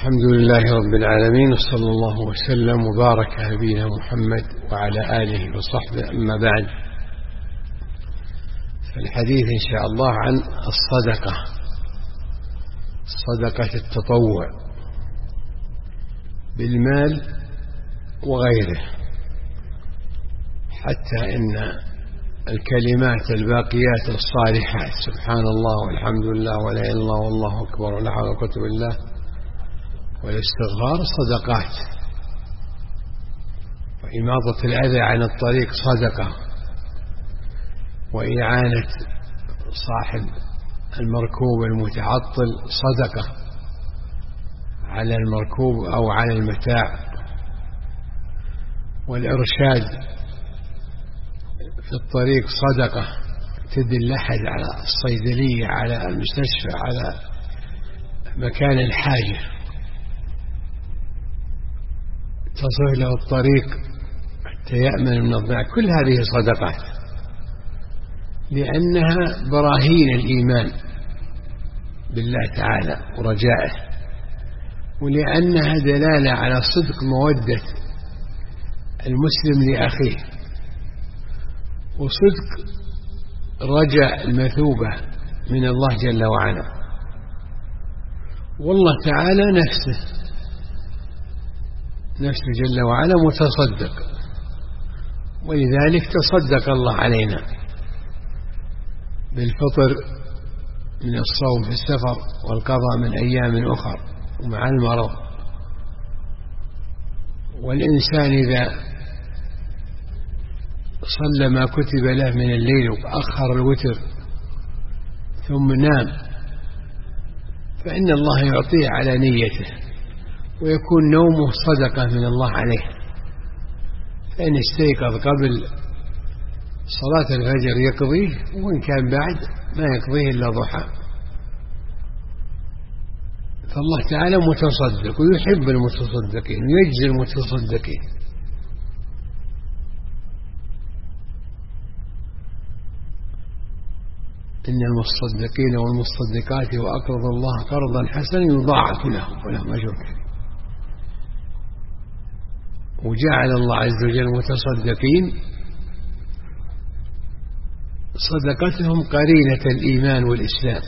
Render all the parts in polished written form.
الحمد لله رب العالمين، وصلى الله وسلم وبارك على نبينا محمد وعلى آله وصحبه. أما بعد، فالحديث إن شاء الله عن الصدقة، صدقة التطوع بالمال وغيره، حتى إن الكلمات الباقيات الصالحات سبحان الله والحمد لله ولا إله إلا الله والله أكبر ولا حول ولا قوة إلا بالله والاستغفار صدقات، وإماطة الأذى عن الطريق صدقة، وإعانة صاحب المركوب المتعطل صدقة على المركوب أو على المتاع، والإرشاد في الطريق صدقة، تدل أحد على الصيدلية على المستشفى على مكان الحاجة، تصف له الطريق حتى يأمن من الضياع. كل هذه صدقات، لأنها براهين الإيمان بالله تعالى ورجائه، ولأنها دلالة على صدق مودة المسلم لأخيه، وصدق رجاء المثوبة من الله جل وعلا. والله تعالى نفسه جل وعلا متصدق، ولذلك تصدق الله علينا بالفطر من الصوم في السفر والقضاء من أيام أخر ومع المرض. والإنسان إذا صلى ما كتب له من الليل وأخر الوتر ثم نام، فإن الله يعطيه على نيته، ويكون نومه صدقة من الله عليه. فإن استيقظ قبل صلاة الفجر يقضيه، وإن كان بعد ما يقضيه إلا ضحى. فالله تعالى متصدق ويحب المتصدقين ويجزي المتصدقين. إن المصدقين والمصدقات وأقرضوا الله قرضا حسنا يضاعف لهم ولهم أجر كريم. وجعل الله عز وجل المتصدقين صدقتهم قرينة الإيمان والإسلام،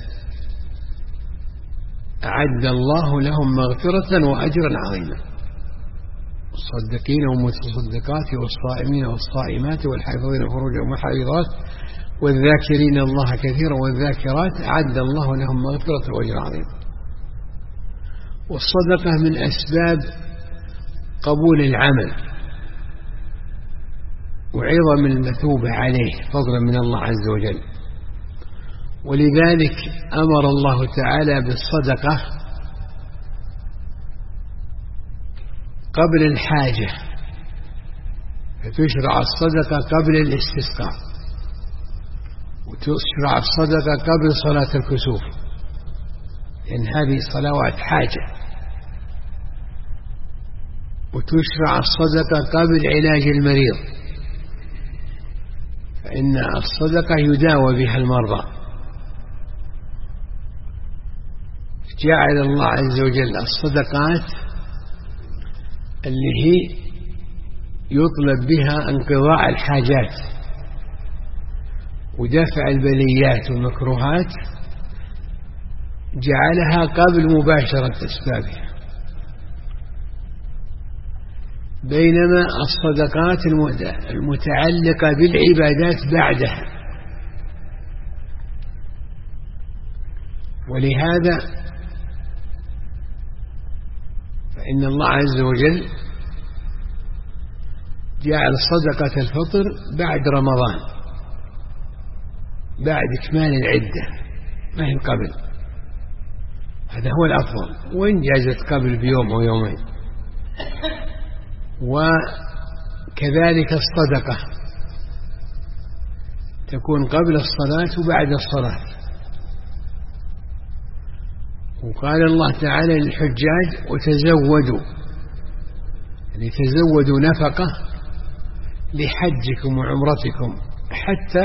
أعد الله لهم مغفرة وأجرا عظيما. الصدقين والمتصدقات والصائمين والصائمات والحافظين فروجهم والحافظات والذاكرين الله كثيرا والذاكرات أعد الله لهم مغفرة وأجرا عظيما. والصدقة من أسباب قبول العمل وعظم المثوبة عليه فضلا من الله عز وجل. ولذلك أمر الله تعالى بالصدقة قبل الحاجة، فتشرع الصدقة قبل الاستسقاء، وتشرع الصدقة قبل صلاة الكسوف، لأن هذه صلوات حاجة. وتشرع الصدقة قبل علاج المريض، فإن الصدقة يداوى بها المرضى. جعل الله عز وجل الصدقات اللي هي يطلب بها انقضاء الحاجات ودفع البليات والمكروهات، جعلها قبل مباشرة أسبابها، بينما الصدقات المتعلقة بالعبادات بعدها. ولهذا فإن الله عز وجل جعل صدقة الفطر بعد رمضان، بعد إكمال العدة، ما هي قبل. هذا هو الأفضل، وإن جازت قبل بيوم أو يومين. وكذلك الصدقة تكون قبل الصلاة وبعد الصلاة. وقال الله تعالى للحجاج وتزودوا، يعني تزودوا نفقة لحجكم وعمرتكم حتى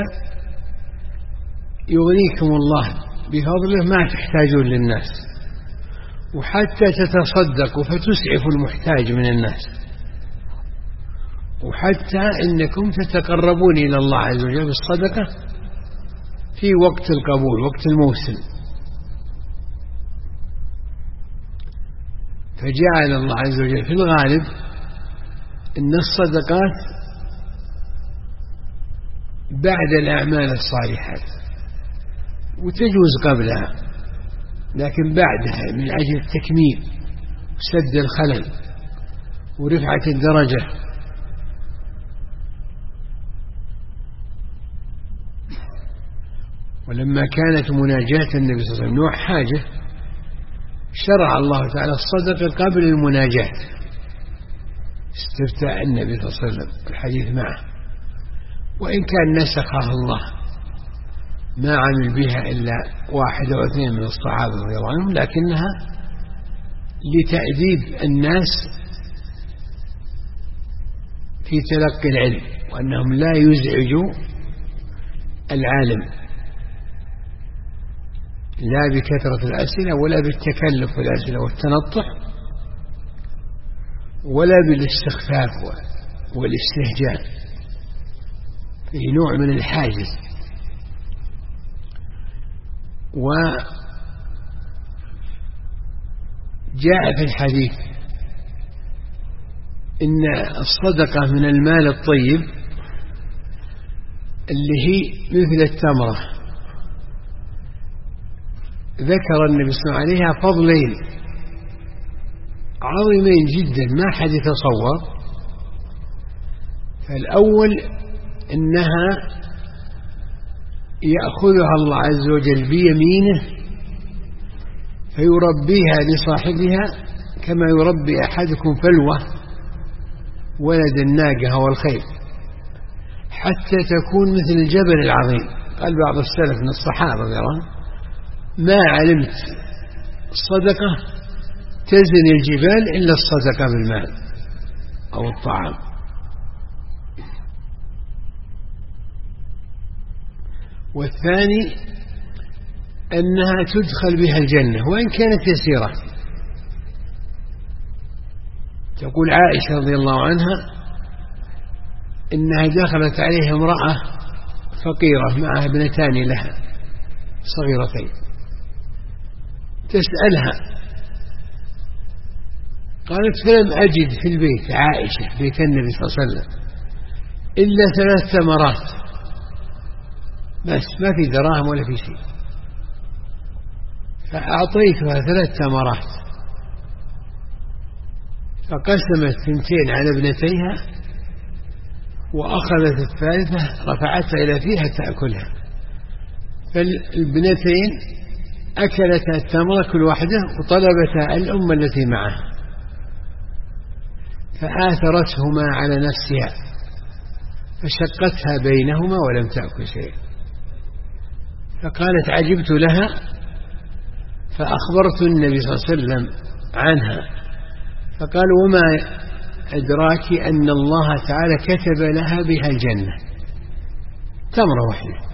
يغنيكم الله بفضله ما تحتاجون للناس. وحتى تتصدقوا فتسعفوا المحتاج من الناس، وحتى إنكم تتقربون إلى الله عز وجل بالصدقة في وقت القبول، وقت الموسم. فجعل الله عز وجل في الغالب إن الصدقات بعد الأعمال الصالحات، وتجوز قبلها لكن بعدها من أجل التكميل وسد الخلل ورفعة الدرجة. ولما كانت مناجاة النبي صلى الله عليه وسلم نوع حاجة، شرع الله تعالى الصدقة قبل المناجاة، استفتاء النبي صلى الله عليه وسلم الحديث معه، وإن كان نسخها الله ما عمل بها إلا 1 أو 2 من الصحابة رضي الله عنهم، لكنها لتأديب الناس في تلقي العلم، وأنهم لا يزعجوا العالم لا بكثرة الأسئلة ولا بالتكلف في الأسئلة والتنطح ولا بالاستخفاف والاستهجان، في نوع من الحاجز. وجاء في الحديث إن الصدقة من المال الطيب اللي هي مثل التمرة، ذكر النبي صلى الله عليه وسلم عليها فضلين عظيمين جدا ما حد يتصور. فالأول إنها يأخذها الله عز وجل بيمينه فيربيها لصاحبها كما يربي أحدكم فلوة ولد الناقة والخيل، حتى تكون مثل الجبل العظيم. قال بعض السلف من الصحابة رضي الله عنهم: ما علمت الصدقة تزن الجبال إلا الصدقة بالمال أو الطعام. والثاني أنها تدخل بها الجنة وإن كانت يسيرة. تقول عائشة رضي الله عنها إنها دخلت عليها امرأة فقيرة معها ابنتان لها صغيرتين، تسألها قالت: فلم أجد في البيت عائشة بيت النبي صلى الله عليه وسلم إلا 3 تمرات بس، ما في دراهم ولا في شيء، فأعطيتها 3 تمرات، فقسمت 2 على ابنتيها وأخذت الثالثة رفعتها إلى فيها تأكلها. فالبنتين أكلتا التمرة كل واحدة وطلبتا الأم التي معها، فآثرتهما على نفسها فشقتها بينهما ولم تأكل شيء. فقالت: عجبت لها فأخبرت النبي صلى الله عليه وسلم عنها، فقال: وما أدراك أن الله تعالى كتب لها بها الجنة، تمرة واحدة.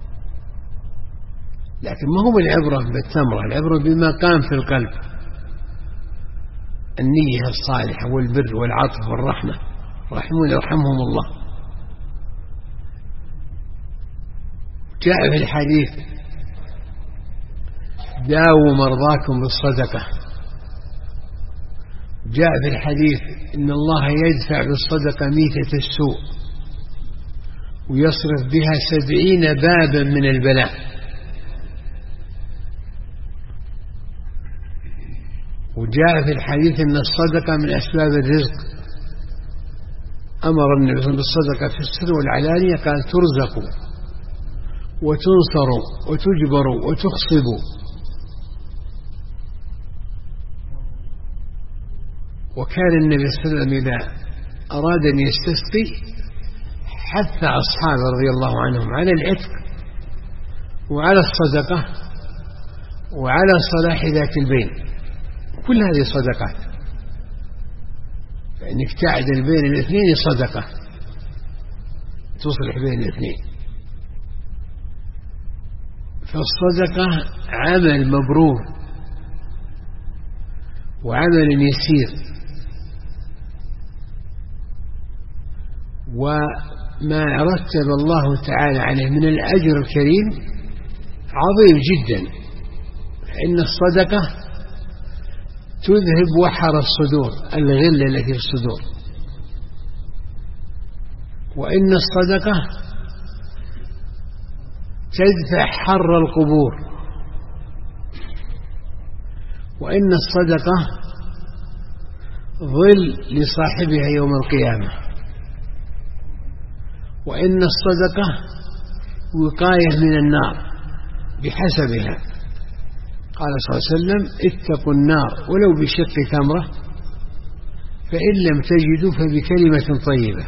لكن ما هو العبرة بالتمرة، العبرة بما قام في القلب، النية الصالحة والبر والعطف والرحمة، رحمون يرحمهم الله. جاء في الحديث: داووا مرضاكم بالصدقة. جاء في الحديث: إن الله يدفع بالصدقة ميتة السوء ويصرف بها 70 بابا من البلاء. وجاء في الحديث إن الصدقة من أسباب الرزق، أمر النبي صلى الله عليه وسلم بالصدقة في السر والعلانية، قال: ترزقوا وتنصروا وتجبروا وتخصبوا. وكان النبي صلى الله عليه وسلم إذا أراد أن يستسقي حث أصحابه رضي الله عنهم على العتق وعلى الصدقة وعلى صلاح ذات البين. كل هذه صدقات، فإنك تعدل بين الاثنين صدقة، تصلح بين الاثنين. فالصدقة عمل مبرور وعمل يسير، وما رتب الله تعالى عليه من الأجر الكريم عظيم جدا. فإن الصدقة تذهب وحر الصدور، الغل التي في الصدور، وإن الصدقة تدفع حر القبور، وإن الصدقة ظل لصاحبها يوم القيامة، وإن الصدقة وقاية من النار بحسبها. قال صلى الله عليه وسلم: اتقوا النار ولو بشق تمرة، فإن لم تجدوا فبكلمة طيبة.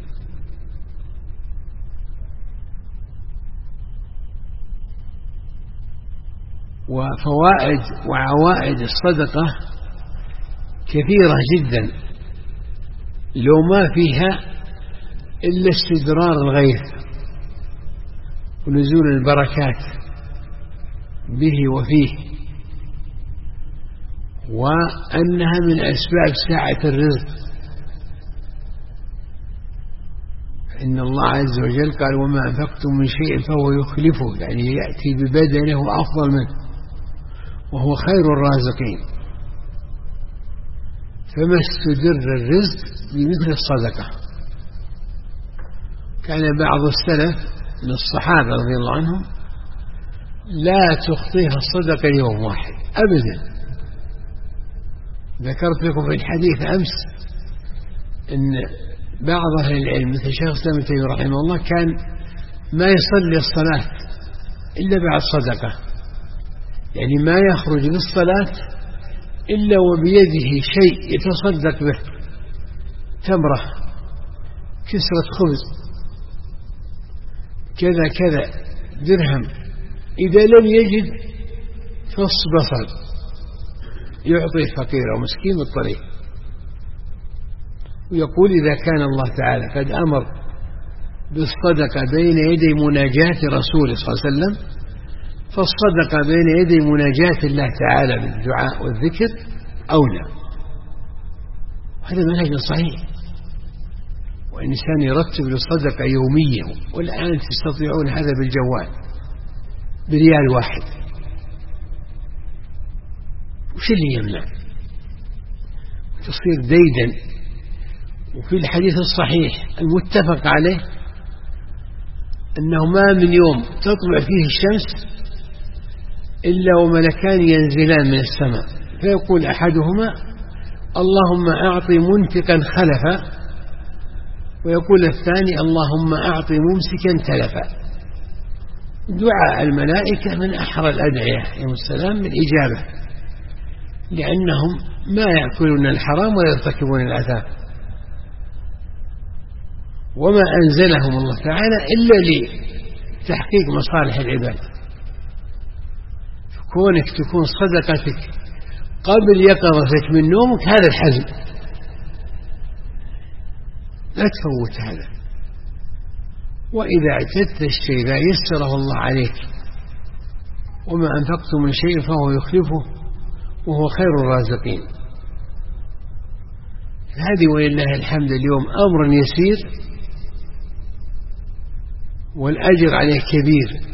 وفوائد وعوائد الصدقة كثيرة جدا، لو ما فيها إلا استدرار الغيث ونزول البركات به وفيه، وأنها من أسباب سعة الرزق. إن الله عز وجل قال: وما أنفقتم من شيء فهو يخلفه، يعني يأتي ببدنه أفضل منه وهو خير الرازقين. فما استدر الرزق بمثل الصدقة. كان بعض السلف من الصحابة رضي الله عنهم لا تخطيها الصدقة يوم واحد أبدا. ذكرت لكم في الحديث أمس أن بعض أهل العلم مثل شيخ الإسلام ابن تيمية رحمه الله كان ما يصلي الصلاة إلا بعد صدقة، يعني ما يخرج للصلاة إلا وبيده شيء يتصدق به، تمرة، كسرة خبز، كذا كذا، درهم، إذا لم يجد فص بصل يعطي فقير أو مسكين بالطريق. ويقول: إذا كان الله تعالى قد أمر بالصدقة بين يدي مناجاة رسوله صلى الله عليه وسلم، فالصدقة بين يدي مناجاة الله تعالى بالدعاء والذكر أولى. هذا منهج صحيح، والإنسان يرتب للصدقة يوميا. والآن تستطيعون هذا بالجوال بريال واحد، وش اللي يمنع؟ تصير ديدا. وفي الحديث الصحيح المتفق عليه أنه ما من يوم تطلع فيه الشمس إلا وملكان ينزلان من السماء، فيقول أحدهما: اللهم أعطي منفقا خلفا، ويقول الثاني: اللهم أعطي ممسكا تلفا. دعاء الملائكة من أحرى الأدعية يوم السلام من إجابة، لأنهم ما يأكلون الحرام ويرتكبون الآثام، وما أنزلهم الله تعالى إلا لتحقيق مصالح العباد. كونك تكون صدقتك قبل يقظتك من نومك هذا الحزم، لا تفوت هذا. وإذا اعتدت الشيء لا يسره الله عليك، وما أنفقتم من شيء فهو يخلفه وهو خير الرازقين. هذه ولله الحمد اليوم أمر يسير والأجر عليه كبير،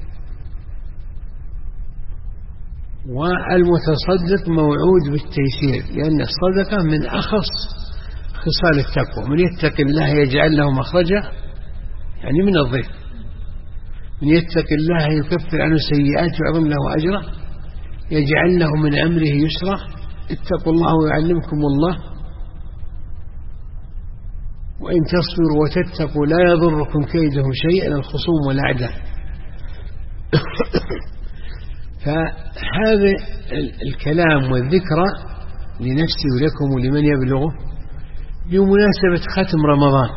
والمتصدق موعود بالتيسير، لأن الصدقة من أخص خصال التقوى. من يتق الله يجعل له مخرجا، يعني من الضيف. من يتق الله يكفر عنه سيئات ويعظم له أجرا، يجعل له من أمره يسرا. اتقوا الله ويعلمكم الله، وإن تصبروا وتتقوا لا يضركم كيدهم شيئا، الخصوم والأعداء. فهذا الكلام والذكرى لنفسي ولكم ولمن يبلغه بمناسبة ختم رمضان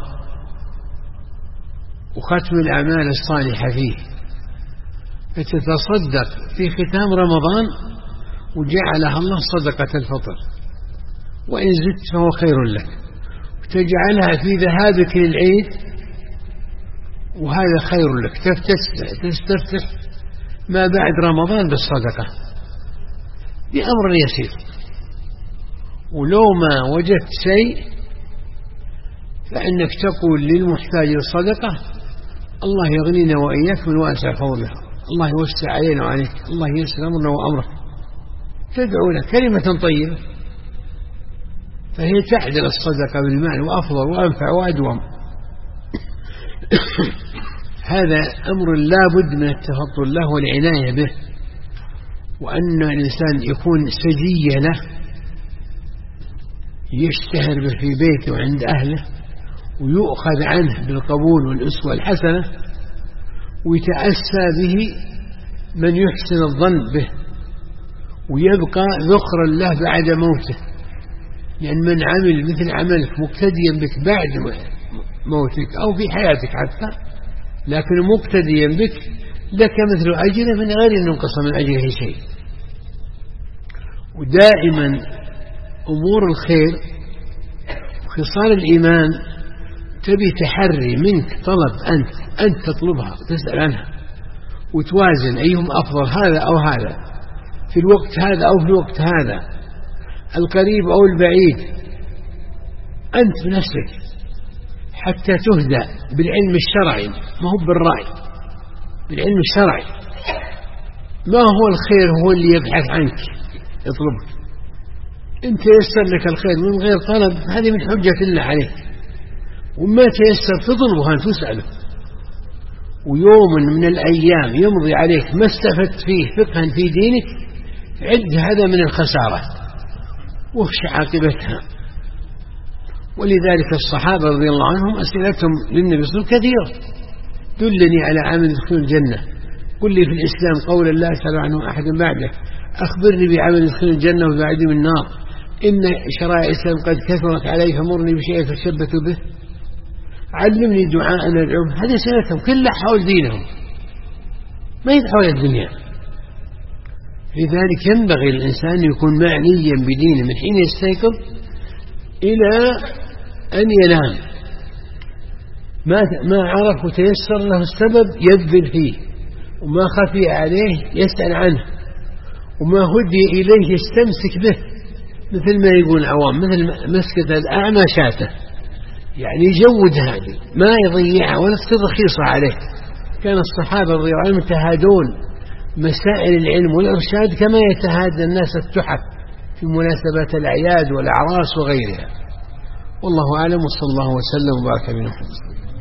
وختم الأعمال الصالحة فيه، فتتصدق في ختام رمضان وجعلها الله صدقة الفطر، وإن زدت فهو خير لك، وتجعلها في ذهابك للعيد وهذا خير لك. تستفتح ما بعد رمضان بالصدقة بأمر يسير. ولو ما وجدت شيء فإنك تقول للمحتاج الصدقة: الله يغنينا وإياك من واسع فضله، الله يوسع علينا وعليك، الله ييسر أمرنا وأمرك. تدعو له كلمة طيبة، فهي تعدل الصدقة بالمال وأفضل وأنفع وأدوم. هذا أمر لا بد من التفضل له والعناية به، وأن الإنسان يكون سجية له يشتهر به في بيته وعند أهله، ويؤخذ عنه بالقبول والأسوة الحسنة، ويتأسى به من يحسن الظن به، ويبقى ذخرا له بعد موته. لأن من عمل مثل عملك مقتديا بك بعد موتك أو في حياتك حتى، لكن مقتديا بك لك مثل أجره من غير أن ينقص من أجره شيء. ودائما أمور الخير وخصال الإيمان تبي تحري منك طلب، أنت تطلبها وتسأل عنها وتوازن أيهم أفضل، هذا أو هذا، في الوقت هذا أو في الوقت هذا، القريب أو البعيد، أنت بنفسك، حتى تهدى بالعلم الشرعي، ما هو بالرأي، بالعلم الشرعي. ما هو الخير هو اللي يبحث عنك يطلبك، انت يسر لك الخير من غير طلب، هذه من حجة الله عليك. وما تيسر تطلبها أن تسأله. ويوم من الأيام يمضي عليك ما استفدت فيه فقها في دينك، عد هذا من الخسارة وخش عاقبتها. ولذلك الصحابة رضي الله عنهم أسئلتهم للنبي صلى الله عليه وسلم كثيرة: دلني على عمل يدخل الجنة، قل لي في الإسلام قولا لا أسأل عنه أحد بعدك، أخبرني بعمل يدخل الجنة وبعدي من النار، إن شرائع الإسلام قد كثرت علي فمرني بشيء تشبث به، علمني دعاء ندعوه. هذه سنتهم كلها حول دينهم، ما يدحول الدنيا. لذلك ينبغي الإنسان يكون معنيا بدينه من حين يستيقظ إلى أن ينام. ما عرف وتيسر له السبب يبذل فيه، وما خفي عليه يسأل عنه، وما هدي إليه يستمسك به، مثل ما يقول العوام مثل مسكة الأعمى شاته، يعني يجود هذه ما يضيعها ولا تصير رخيصة عليه. كان الصحابة رضي الله عنهم يتهادون مسائل العلم والإرشاد كما يتهادى الناس التحف في مناسبات الأعياد والأعراس وغيرها. والله أعلم، وصلى الله وسلم وبارك على محمد.